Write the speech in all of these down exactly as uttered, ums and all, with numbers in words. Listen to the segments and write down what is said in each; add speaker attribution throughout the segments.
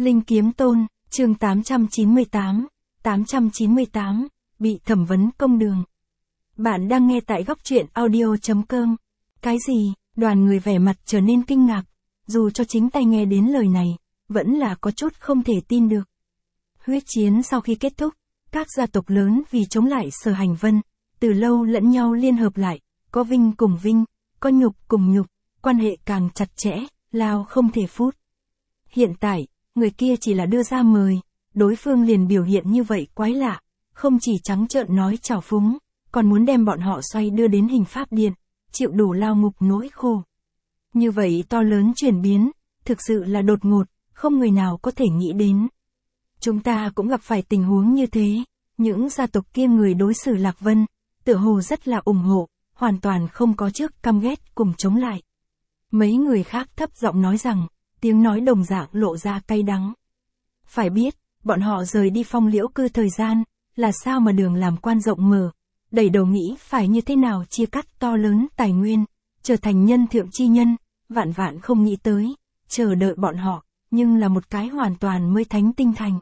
Speaker 1: Linh Kiếm Tôn, chương tám trăm chín mươi tám, tám trăm chín mươi tám, bị thẩm vấn công đường. Bạn đang nghe tại góc truyện audio chấm com. Cái gì? Đoàn người vẻ mặt trở nên kinh ngạc, dù cho chính tay nghe đến lời này, vẫn là có chút không thể tin được. Huyết chiến sau khi kết thúc, các gia tộc lớn vì chống lại Sở Hành Vân, từ lâu lẫn nhau liên hợp lại, có vinh cùng vinh, có nhục cùng nhục, quan hệ càng chặt chẽ, lao không thể phút. Hiện tại, người kia chỉ là đưa ra mời, đối phương liền biểu hiện như vậy quái lạ, không chỉ trắng trợn nói trào phúng, còn muốn đem bọn họ xoay đưa đến hình pháp điện, chịu đủ lao ngục nỗi khổ. Như vậy to lớn chuyển biến, thực sự là đột ngột, không người nào có thể nghĩ đến. Chúng ta cũng gặp phải tình huống như thế, những gia tộc kia người đối xử Lạc Vân, tựa hồ rất là ủng hộ, hoàn toàn không có trước căm ghét cùng chống lại. Mấy người khác thấp giọng nói rằng, tiếng nói đồng dạng lộ ra cay đắng. Phải biết, bọn họ rời đi Phong Liễu Cư thời gian, là sao mà đường làm quan rộng mở, đầy đầu nghĩ phải như thế nào chia cắt to lớn tài nguyên, trở thành nhân thượng chi nhân, vạn vạn không nghĩ tới, chờ đợi bọn họ, nhưng là một cái hoàn toàn mới Thánh Tinh Thành.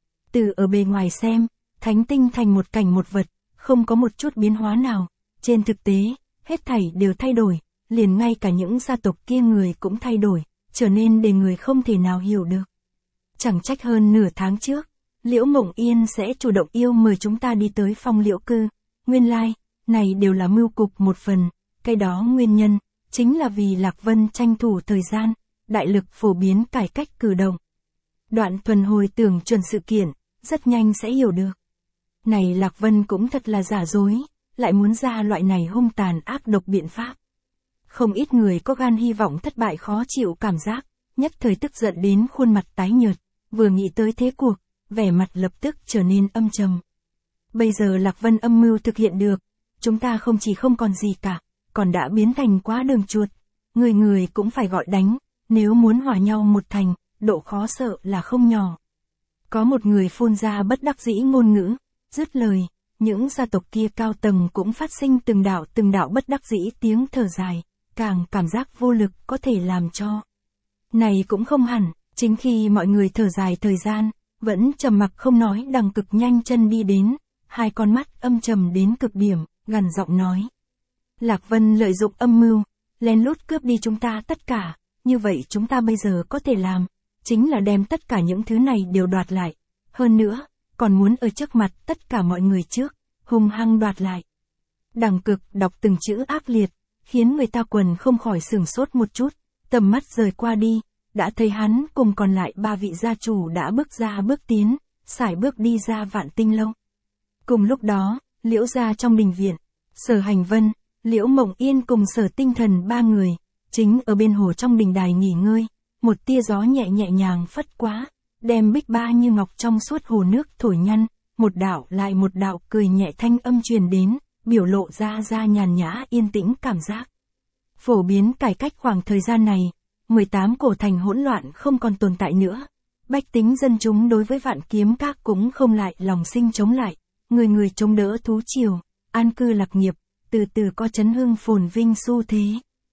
Speaker 1: Từ ở bề ngoài xem, Thánh Tinh Thành một cảnh một vật, không có một chút biến hóa nào, trên thực tế, hết thảy đều thay đổi, liền ngay cả những gia tộc kia người cũng thay đổi, trở nên để người không thể nào hiểu được. Chẳng trách hơn nửa tháng trước, Liễu Mộng Yên sẽ chủ động yêu mời chúng ta đi tới Phong Liễu Cư, nguyên lai, like, này đều là mưu cục một phần, cái đó nguyên nhân, chính là vì Lạc Vân tranh thủ thời gian, đại lực phổ biến cải cách cử động. Đoạn thuần hồi tưởng chuẩn sự kiện, rất nhanh sẽ hiểu được. Này Lạc Vân cũng thật là giả dối, lại muốn ra loại này hung tàn ác độc biện pháp. Không ít người có gan hy vọng thất bại khó chịu cảm giác, nhất thời tức giận đến khuôn mặt tái nhợt, vừa nghĩ tới thế cuộc, vẻ mặt lập tức trở nên âm trầm. Bây giờ Lạc Vân âm mưu thực hiện được, chúng ta không chỉ không còn gì cả, còn đã biến thành quá đường chuột, người người cũng phải gọi đánh, nếu muốn hòa nhau một thành, độ khó sợ là không nhỏ. Có một người phun ra bất đắc dĩ ngôn ngữ, dứt lời, những gia tộc kia cao tầng cũng phát sinh từng đạo từng đạo bất đắc dĩ tiếng thở dài, càng cảm giác vô lực có thể làm cho. Này cũng không hẳn, chính khi mọi người thở dài thời gian, vẫn trầm mặc không nói đằng cực nhanh chân đi đến, hai con mắt âm trầm đến cực điểm, gằn giọng nói. Lạc Vân lợi dụng âm mưu, lén lút cướp đi chúng ta tất cả, như vậy chúng ta bây giờ có thể làm, chính là đem tất cả những thứ này đều đoạt lại, hơn nữa, còn muốn ở trước mặt tất cả mọi người trước, hung hăng đoạt lại. Đằng cực đọc từng chữ ác liệt, khiến người ta quần không khỏi sửng sốt một chút, tầm mắt rời qua đi, đã thấy hắn cùng còn lại ba vị gia chủ đã bước ra bước tiến, sải bước đi ra Vạn Tinh Lâu. Cùng lúc đó, Liễu gia trong đình viện, Sở Hành Vân, Liễu Mộng Yên cùng Sở Tinh Thần ba người, chính ở bên hồ trong đình đài nghỉ ngơi, một tia gió nhẹ nhẹ nhàng phất quá, đem bích ba như ngọc trong suốt hồ nước thổi nhăn, một đạo lại một đạo cười nhẹ thanh âm truyền đến, biểu lộ ra ra nhàn nhã yên tĩnh cảm giác. Phổ biến cải cách khoảng thời gian này, mười tám cổ thành hỗn loạn không còn tồn tại nữa. Bách tính dân chúng đối với Vạn Kiếm Các cũng không lại lòng sinh chống lại, người người chống đỡ thú triều, an cư lạc nghiệp, từ từ có chấn hưng phồn vinh xu thế.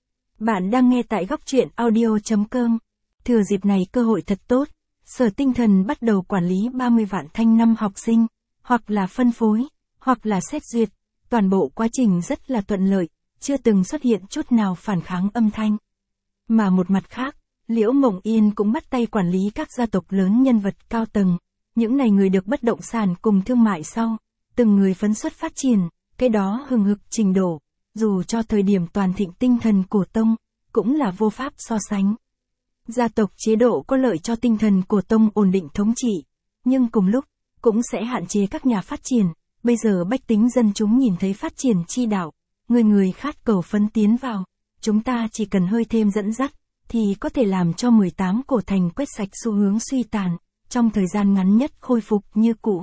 Speaker 1: Bạn đang nghe tại góc truyện audio chấm com. Thừa dịp này cơ hội thật tốt, Sở Tinh Thần bắt đầu quản lý ba mươi vạn thanh năm học sinh, hoặc là phân phối, hoặc là xét duyệt, toàn bộ quá trình rất là thuận lợi, chưa từng xuất hiện chút nào phản kháng âm thanh. Mà một mặt khác, Liễu Mộng Yên cũng bắt tay quản lý các gia tộc lớn nhân vật cao tầng, những này người được bất động sản cùng thương mại sau, từng người phấn xuất phát triển, cái đó hừng hực trình độ, dù cho thời điểm toàn thịnh tinh thần cổ tông, cũng là vô pháp so sánh. Gia tộc chế độ có lợi cho tinh thần cổ tông ổn định thống trị, nhưng cùng lúc, cũng sẽ hạn chế các nhà phát triển, bây giờ bách tính dân chúng nhìn thấy phát triển chi đạo, người người khát cầu phấn tiến vào, chúng ta chỉ cần hơi thêm dẫn dắt, thì có thể làm cho mười tám cổ thành quét sạch xu hướng suy tàn, trong thời gian ngắn nhất khôi phục như cũ.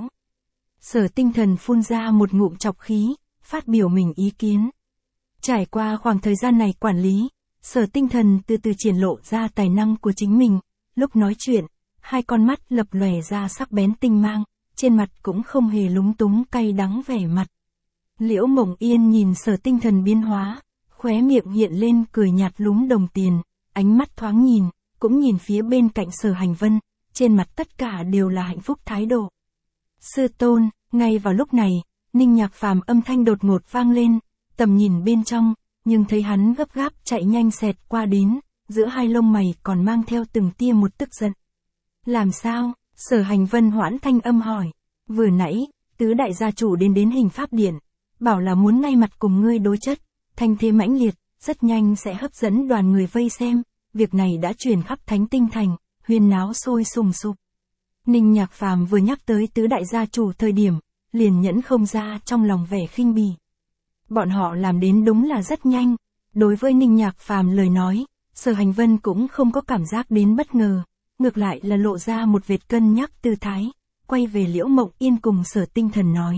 Speaker 1: Sở Tinh Thần phun ra một ngụm chọc khí, phát biểu mình ý kiến. Trải qua khoảng thời gian này quản lý, Sở Tinh Thần từ từ triển lộ ra tài năng của chính mình, lúc nói chuyện, hai con mắt lập lòe ra sắc bén tinh mang, trên mặt cũng không hề lúng túng cay đắng vẻ mặt. Liễu Mộng Yên nhìn Sở Tinh Thần biến hóa, khóe miệng hiện lên cười nhạt lúm đồng tiền, ánh mắt thoáng nhìn, cũng nhìn phía bên cạnh Sở Hành Vân, trên mặt tất cả đều là hạnh phúc thái độ. Sư tôn, ngay vào lúc này, Ninh Nhạc Phàm âm thanh đột ngột vang lên, tầm nhìn bên trong, nhưng thấy hắn gấp gáp chạy nhanh xẹt qua đến, giữa hai lông mày còn mang theo từng tia một tức giận. Làm sao? Sở Hành Vân hoãn thanh âm hỏi. Vừa nãy, tứ đại gia chủ đến đến Hình Pháp Điện, bảo là muốn ngay mặt cùng ngươi đối chất, thanh thế mãnh liệt, rất nhanh sẽ hấp dẫn đoàn người vây xem, việc này đã truyền khắp Thánh Tinh Thành, huyên náo sôi sùng sục. Ninh Nhạc Phàm vừa nhắc tới tứ đại gia chủ thời điểm, liền nhẫn không ra trong lòng vẻ khinh bỉ. Bọn họ làm đến đúng là rất nhanh, đối với Ninh Nhạc Phàm lời nói, Sở Hành Vân cũng không có cảm giác đến bất ngờ, ngược lại là lộ ra một vệt cân nhắc tư thái, quay về Liễu Mộng Yên cùng Sở Tinh Thần nói.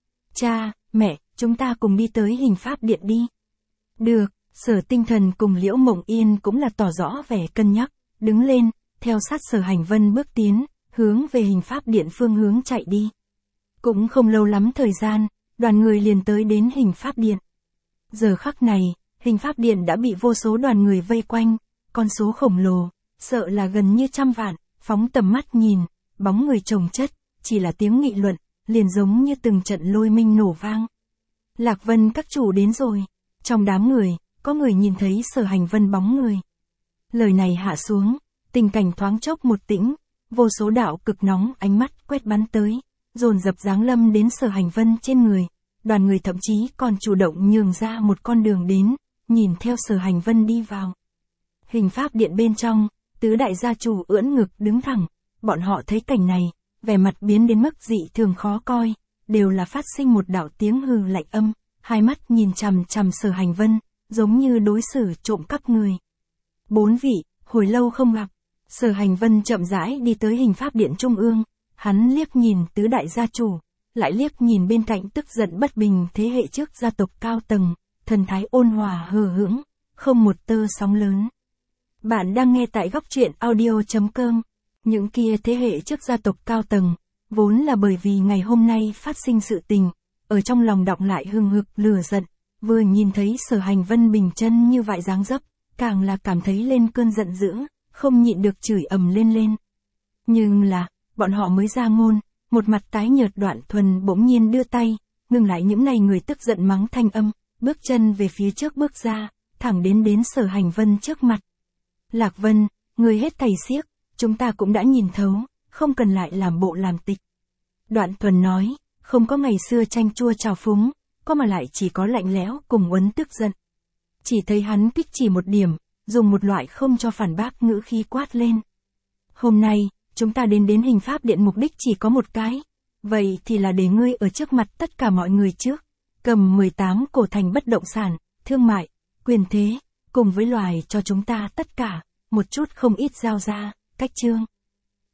Speaker 1: Cha, mẹ, chúng ta cùng đi tới Hình Pháp Điện đi. Được, Sở Tinh Thần cùng Liễu Mộng Yên cũng là tỏ rõ vẻ cân nhắc, đứng lên, theo sát Sở Hành Vân bước tiến, hướng về Hình Pháp Điện phương hướng chạy đi. Cũng không lâu lắm thời gian, đoàn người liền tới đến Hình Pháp Điện. Giờ khắc này, Hình Pháp Điện đã bị vô số đoàn người vây quanh, con số khổng lồ, sợ là gần như trăm vạn, phóng tầm mắt nhìn, bóng người chồng chất, chỉ là tiếng nghị luận, liền giống như từng trận lôi minh nổ vang. Lạc Vân các chủ đến rồi, trong đám người, có người nhìn thấy Sở Hành Vân bóng người. Lời này hạ xuống, tình cảnh thoáng chốc một tĩnh, vô số đạo cực nóng ánh mắt quét bắn tới, dồn dập giáng lâm đến Sở Hành Vân trên người, đoàn người thậm chí còn chủ động nhường ra một con đường đến, nhìn theo Sở Hành Vân đi vào. Hình Pháp Điện bên trong, tứ đại gia chủ ưỡn ngực đứng thẳng, bọn họ thấy cảnh này, vẻ mặt biến đến mức dị thường khó coi, đều là phát sinh một đạo tiếng hừ lạnh âm, hai mắt nhìn chằm chằm Sở Hành Vân, giống như đối xử trộm cắp người. Bốn vị, hồi lâu không gặp, Sở Hành Vân chậm rãi đi tới Hình Pháp Điện trung ương, hắn liếc nhìn tứ đại gia chủ, lại liếc nhìn bên cạnh tức giận bất bình thế hệ trước gia tộc cao tầng, thần thái ôn hòa hờ hững, không một tơ sóng lớn. Bạn đang nghe tại góc truyện audio chấm com. Những kia thế hệ trước gia tộc cao tầng, vốn là bởi vì ngày hôm nay phát sinh sự tình, ở trong lòng đọng lại hừng hực lửa giận, vừa nhìn thấy Sở Hành Vân bình chân như vậy dáng dấp, càng là cảm thấy lên cơn giận dữ, không nhịn được chửi ầm lên lên. Nhưng là, bọn họ mới ra ngôn, một mặt tái nhợt Đoạn Thuần bỗng nhiên đưa tay, ngừng lại những này người tức giận mắng thanh âm, bước chân về phía trước bước ra, thẳng đến đến Sở Hành Vân trước mặt. Lạc Vân, người hết thầy xiếc, chúng ta cũng đã nhìn thấu, không cần lại làm bộ làm tịch. Đoạn Thuần nói, không có ngày xưa chanh chua trào phúng, có mà lại chỉ có lạnh lẽo cùng uấn tức giận. Chỉ thấy hắn kích chỉ một điểm, dùng một loại không cho phản bác ngữ khí quát lên. Hôm nay, chúng ta đến đến Hình Pháp Điện mục đích chỉ có một cái, vậy thì là để ngươi ở trước mặt tất cả mọi người trước, cầm mười tám cổ thành bất động sản, thương mại, quyền thế, cùng với loài cho chúng ta tất cả, một chút không ít giao ra, cách chương.